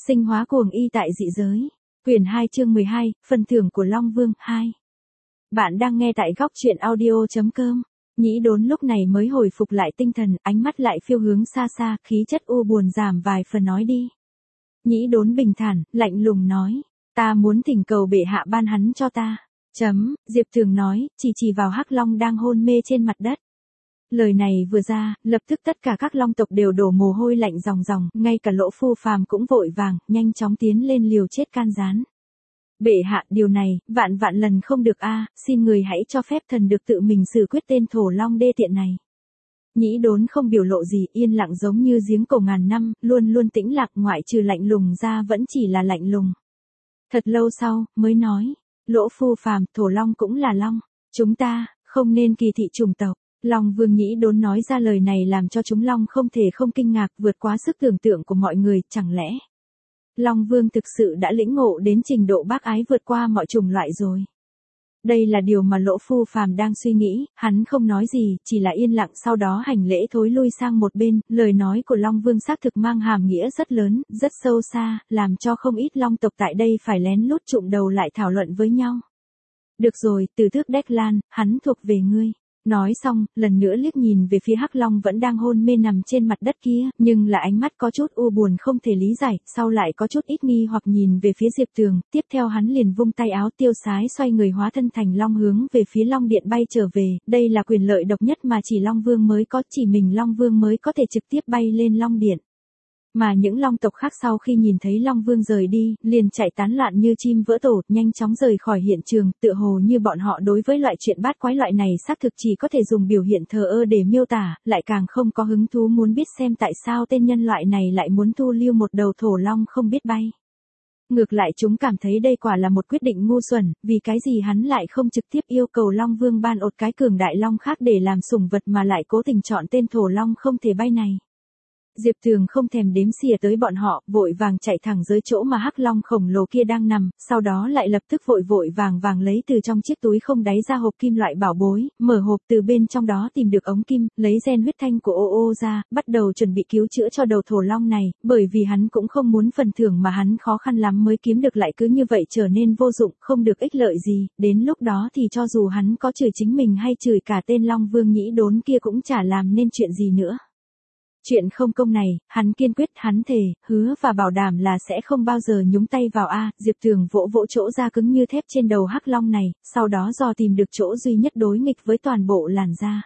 Sinh hóa cuồng y tại dị giới. Quyển 2 chương 12, phần thưởng của Long Vương 2. Bạn đang nghe tại góc truyện audio.com. Nhĩ Đốn lúc này mới hồi phục lại tinh thần, ánh mắt lại phiêu hướng xa xa, khí chất u buồn giảm vài phần nói đi. Nhĩ Đốn bình thản, lạnh lùng nói, ta muốn thỉnh cầu bệ hạ ban hắn cho ta. Diệp Thường nói, chỉ vào Hắc Long đang hôn mê trên mặt đất. Lời này vừa ra, lập tức tất cả các long tộc đều đổ mồ hôi lạnh ròng ròng, ngay cả Lỗ Phu Phàm cũng vội vàng, nhanh chóng tiến lên liều chết can gián. Bệ hạ, điều này, vạn lần không được a, xin người hãy cho phép thần được tự mình xử quyết tên thổ long đê tiện này. Nhĩ Đốn không biểu lộ gì, yên lặng giống như giếng cổ ngàn năm, luôn tĩnh lặng, ngoại trừ lạnh lùng ra vẫn chỉ là lạnh lùng. Thật lâu sau, mới nói, Lỗ Phu Phàm, thổ long cũng là long, chúng ta không nên kỳ thị chủng tộc. Long Vương Nhĩ Đốn nói ra lời này làm cho chúng long không thể không kinh ngạc, vượt quá sức tưởng tượng của mọi người, chẳng lẽ Long Vương thực sự đã lĩnh ngộ đến trình độ bác ái vượt qua mọi chủng loại rồi. Đây là điều mà Lỗ Phu Phàm đang suy nghĩ, hắn không nói gì, chỉ là yên lặng, sau đó hành lễ thối lui sang một bên. Lời nói của Long Vương xác thực mang hàm nghĩa rất lớn, rất sâu xa, làm cho không ít long tộc tại đây phải lén lút chụm đầu lại thảo luận với nhau. Được rồi, Từ Tước Đách Lan, hắn thuộc về ngươi. Nói xong, lần nữa liếc nhìn về phía Hắc Long vẫn đang hôn mê nằm trên mặt đất kia, nhưng là ánh mắt có chút u buồn không thể lý giải, sau lại có chút ít nghi hoặc nhìn về phía Diệp Tường, tiếp theo hắn liền vung tay áo tiêu sái xoay người hóa thân thành long hướng về phía Long Điện bay trở về, đây là quyền lợi độc nhất mà chỉ Long Vương mới có, chỉ mình Long Vương mới có thể trực tiếp bay lên Long Điện. Mà những long tộc khác sau khi nhìn thấy Long Vương rời đi, liền chạy tán loạn như chim vỡ tổ, nhanh chóng rời khỏi hiện trường, tựa hồ như bọn họ đối với loại chuyện bát quái loại này xác thực chỉ có thể dùng biểu hiện thờ ơ để miêu tả, lại càng không có hứng thú muốn biết xem tại sao tên nhân loại này lại muốn thu lưu một đầu thổ long không biết bay. Ngược lại chúng cảm thấy đây quả là một quyết định ngu xuẩn, vì cái gì hắn lại không trực tiếp yêu cầu Long Vương ban một cái cường đại long khác để làm sủng vật mà lại cố tình chọn tên thổ long không thể bay này. Diệp Thường không thèm đếm xỉa tới bọn họ, vội vàng chạy thẳng dưới chỗ mà Hắc Long khổng lồ kia đang nằm, sau đó lại lập tức vội vàng lấy từ trong chiếc túi không đáy ra hộp kim loại bảo bối, mở hộp từ bên trong đó tìm được ống kim, lấy gen huyết thanh của ô ra, bắt đầu chuẩn bị cứu chữa cho đầu thổ long này, bởi vì hắn cũng không muốn phần thưởng mà hắn khó khăn lắm mới kiếm được lại cứ như vậy trở nên vô dụng, không được ích lợi gì, đến lúc đó thì cho dù hắn có chửi chính mình hay chửi cả tên Long Vương Nhĩ Đốn kia cũng chả làm nên chuyện gì nữa. Chuyện không công này, hắn kiên quyết, hắn thề, hứa và bảo đảm là sẽ không bao giờ nhúng tay vào Diệp Thường vỗ chỗ da cứng như thép trên đầu Hắc Long này, sau đó dò tìm được chỗ duy nhất đối nghịch với toàn bộ làn da.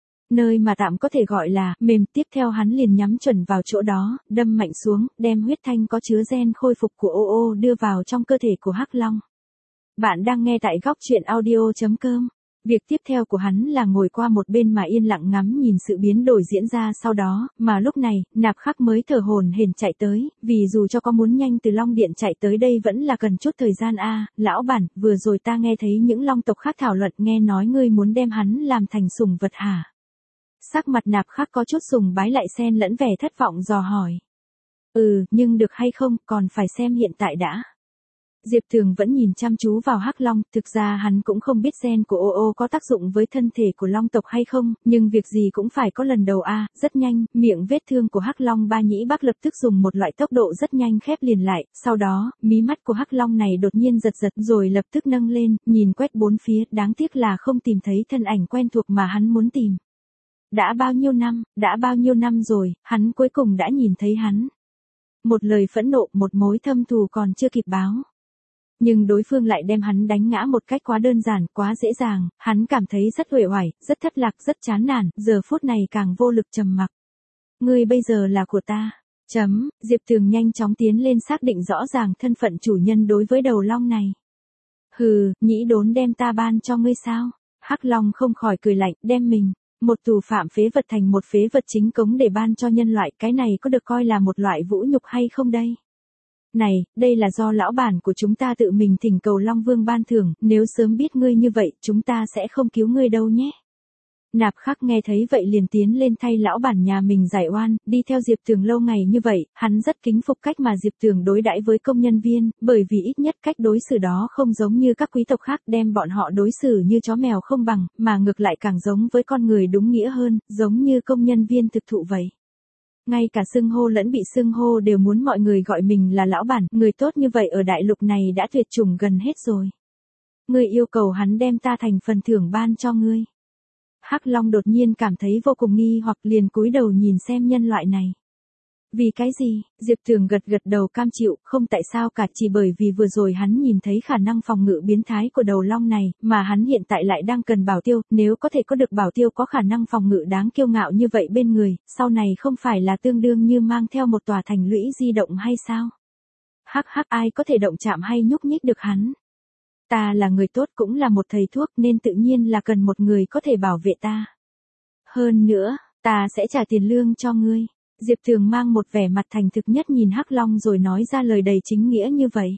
Nơi mà tạm có thể gọi là mềm, tiếp theo hắn liền nhắm chuẩn vào chỗ đó, đâm mạnh xuống, đem huyết thanh có chứa gen khôi phục của ô đưa vào trong cơ thể của Hắc Long. Bạn đang nghe tại góc truyện audio.com. Việc tiếp theo của hắn là ngồi qua một bên mà yên lặng ngắm nhìn sự biến đổi diễn ra sau đó, mà lúc này, Nạp Khắc mới thở hổn hển chạy tới, vì dù cho có muốn nhanh từ Long Điện chạy tới đây vẫn là cần chút thời gian lão bản, vừa rồi ta nghe thấy những long tộc khác thảo luận, nghe nói ngươi muốn đem hắn làm thành sủng vật hả? Sắc mặt Nạp Khắc có chút sùng bái lại xen lẫn vẻ thất vọng dò hỏi. Nhưng được hay không, còn phải xem hiện tại đã. Diệp Thường vẫn nhìn chăm chú vào Hắc Long, thực ra hắn cũng không biết gen của ô có tác dụng với thân thể của long tộc hay không, nhưng việc gì cũng phải có lần đầu rất nhanh, miệng vết thương của Hắc Long Ba Nhĩ Bắc lập tức dùng một loại tốc độ rất nhanh khép liền lại, sau đó, mí mắt của Hắc Long này đột nhiên giật rồi lập tức nâng lên, nhìn quét bốn phía, đáng tiếc là không tìm thấy thân ảnh quen thuộc mà hắn muốn tìm. Đã bao nhiêu năm rồi, hắn cuối cùng đã nhìn thấy hắn. Một lời phẫn nộ, một mối thâm thù còn chưa kịp báo. Nhưng đối phương lại đem hắn đánh ngã một cách quá đơn giản, quá dễ dàng, hắn cảm thấy rất uể oải, rất thất lạc, rất chán nản, giờ phút này càng vô lực trầm mặc. Ngươi bây giờ là của ta. Diệp Thường nhanh chóng tiến lên xác định rõ ràng thân phận chủ nhân đối với đầu long này. Nhĩ Đốn đem ta ban cho ngươi sao? Hắc Long không khỏi cười lạnh, đem mình, một tù phạm phế vật thành một phế vật chính cống để ban cho nhân loại, cái này có được coi là một loại vũ nhục hay không đây? Này, đây là do lão bản của chúng ta tự mình thỉnh cầu Long Vương ban thưởng, nếu sớm biết ngươi như vậy, chúng ta sẽ không cứu ngươi đâu nhé. Nạp Khắc nghe thấy vậy liền tiến lên thay lão bản nhà mình giải oan, đi theo Diệp Thường lâu ngày như vậy, hắn rất kính phục cách mà Diệp Thường đối đãi với công nhân viên, bởi vì ít nhất cách đối xử đó không giống như các quý tộc khác đem bọn họ đối xử như chó mèo không bằng, mà ngược lại càng giống với con người đúng nghĩa hơn, giống như công nhân viên thực thụ vậy. ngay cả xưng hô lẫn bị xưng hô đều muốn mọi người gọi mình là lão bản, người tốt như vậy ở đại lục này đã tuyệt chủng gần hết rồi. Ngươi yêu cầu hắn đem ta thành phần thưởng ban cho ngươi. Hắc Long đột nhiên cảm thấy vô cùng nghi hoặc liền cúi đầu nhìn xem nhân loại này. Vì cái gì? Diệp Thường gật gật đầu cam chịu, không tại sao cả, chỉ bởi vì vừa rồi hắn nhìn thấy khả năng phòng ngự biến thái của đầu long này, mà hắn hiện tại lại đang cần bảo tiêu, nếu có thể có được bảo tiêu có khả năng phòng ngự đáng kiêu ngạo như vậy bên người, sau này không phải là tương đương như mang theo một tòa thành lũy di động hay sao? Hắc hắc, ai có thể động chạm hay nhúc nhích được hắn? Ta là người tốt cũng là một thầy thuốc nên tự nhiên là cần một người có thể bảo vệ ta. Hơn nữa, ta sẽ trả tiền lương cho ngươi. Diệp Thường mang một vẻ mặt thành thực nhất nhìn Hắc Long rồi nói ra lời đầy chính nghĩa như vậy.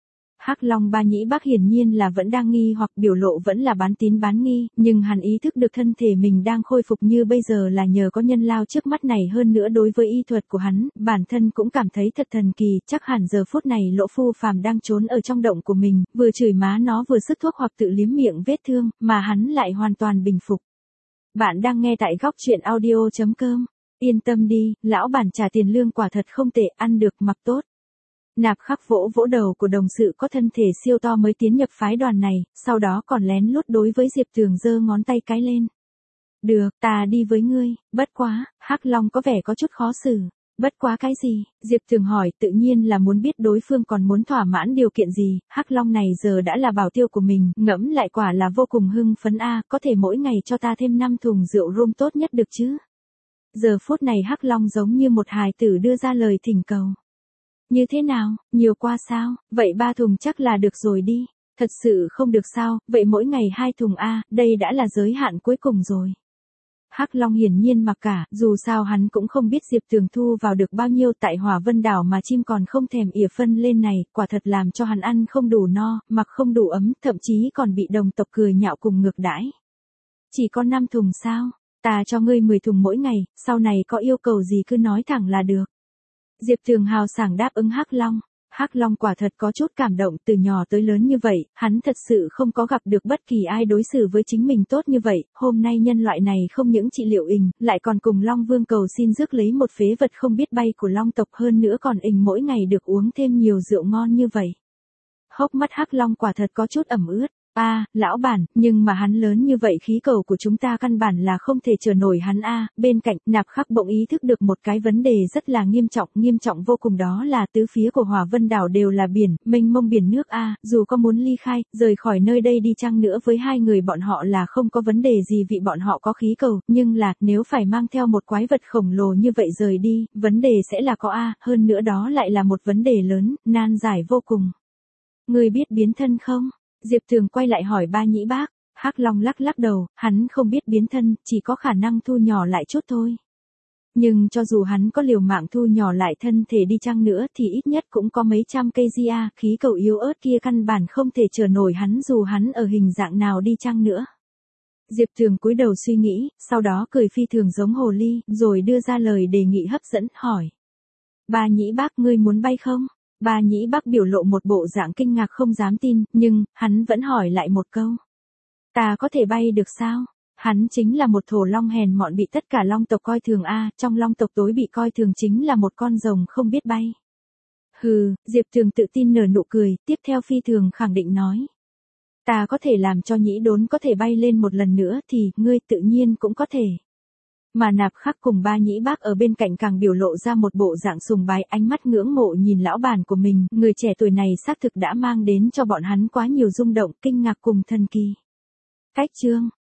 Hắc Long Ba Nhĩ Bắc hiển nhiên là vẫn đang nghi hoặc biểu lộ vẫn là bán tín bán nghi, nhưng hắn ý thức được thân thể mình đang khôi phục như bây giờ là nhờ có nhân lao trước mắt này, hơn nữa đối với y thuật của hắn, bản thân cũng cảm thấy thật thần kỳ, chắc hẳn giờ phút này Lỗ Phu Phàm đang trốn ở trong động của mình, vừa chửi má nó vừa sức thuốc hoặc tự liếm miệng vết thương, mà hắn lại hoàn toàn bình phục. Bạn đang nghe tại góc truyện audio.com. Yên tâm đi, lão bản trả tiền lương quả thật không tệ, ăn được mặc tốt. Nạp Khắc vỗ vỗ đầu của đồng sự có thân thể siêu to mới tiến nhập phái đoàn này, sau đó còn lén lút đối với Diệp Thường giơ ngón tay cái lên. Được, ta đi với ngươi, bất quá, Hắc Long có vẻ có chút khó xử. Bất quá cái gì? Diệp Thường hỏi, tự nhiên là muốn biết đối phương còn muốn thỏa mãn điều kiện gì, Hắc Long này giờ đã là bảo tiêu của mình, ngẫm lại quả là vô cùng hưng phấn a, có thể mỗi ngày cho ta thêm 5 thùng rượu rum tốt nhất được chứ? Giờ phút này Hắc Long giống như một hài tử đưa ra lời thỉnh cầu. Như thế nào, nhiều quá sao, vậy 3 thùng chắc là được rồi đi. Thật sự không được sao, vậy mỗi ngày 2 thùng a, đây đã là giới hạn cuối cùng rồi. Hắc Long hiển nhiên mặc cả, dù sao hắn cũng không biết Diệp Thường thu vào được bao nhiêu tại Hỏa Vân Đảo mà chim còn không thèm ỉa phân lên này, quả thật làm cho hắn ăn không đủ no, mặc không đủ ấm, thậm chí còn bị đồng tộc cười nhạo cùng ngược đãi. Chỉ có 5 thùng sao? Ta cho ngươi 10 thùng mỗi ngày, sau này có yêu cầu gì cứ nói thẳng là được. Diệp Thường hào sảng đáp ứng Hắc Long. Hắc Long quả thật có chút cảm động, từ nhỏ tới lớn như vậy, hắn thật sự không có gặp được bất kỳ ai đối xử với chính mình tốt như vậy, hôm nay nhân loại này không những trị liệu ình, lại còn cùng Long Vương cầu xin rước lấy một phế vật không biết bay của Long tộc, hơn nữa còn ình mỗi ngày được uống thêm nhiều rượu ngon như vậy. Hốc mắt Hắc Long quả thật có chút ẩm ướt. Lão bản, nhưng mà hắn lớn như vậy khí cầu của chúng ta căn bản là không thể chở nổi hắn a. Bên cạnh, Nạp Khắc bỗng ý thức được một cái vấn đề rất là nghiêm trọng vô cùng, đó là tứ phía của Hỏa Vân Đảo đều là biển, mênh mông biển nước a, dù có muốn ly khai, rời khỏi nơi đây đi chăng nữa với hai người bọn họ là không có vấn đề gì vì bọn họ có khí cầu, nhưng là, nếu phải mang theo một quái vật khổng lồ như vậy rời đi, vấn đề sẽ là có hơn nữa đó lại là một vấn đề lớn, nan giải vô cùng. Ngươi biết biến thân không? Diệp Thường quay lại hỏi Ba Nhĩ Bác. Hắc Long lắc lắc đầu, hắn không biết biến thân, chỉ có khả năng thu nhỏ lại chút thôi. Nhưng cho dù hắn có liều mạng thu nhỏ lại thân thể đi chăng nữa thì ít nhất cũng có mấy trăm cây gia, khí cầu yếu ớt kia căn bản không thể chở nổi hắn dù hắn ở hình dạng nào đi chăng nữa. Diệp Thường cúi đầu suy nghĩ, sau đó cười phi thường giống hồ ly, rồi đưa ra lời đề nghị hấp dẫn, hỏi. Ba Nhĩ Bác, ngươi muốn bay không? Ba Nhĩ Bắc biểu lộ một bộ dạng kinh ngạc không dám tin, nhưng, hắn vẫn hỏi lại một câu. Ta có thể bay được sao? Hắn chính là một thổ long hèn mọn bị tất cả long tộc coi thường trong long tộc tối bị coi thường chính là một con rồng không biết bay. Hừ, Diệp Thường tự tin nở nụ cười, tiếp theo phi thường khẳng định nói. Ta có thể làm cho Nhĩ Đốn có thể bay lên một lần nữa thì, ngươi tự nhiên cũng có thể. Mà Nạp Khắc cùng Ba Nhĩ Bác ở bên cạnh càng biểu lộ ra một bộ dạng sùng bái, ánh mắt ngưỡng mộ nhìn lão bản của mình, người trẻ tuổi này xác thực đã mang đến cho bọn hắn quá nhiều rung động, kinh ngạc cùng thần kỳ. Cách chương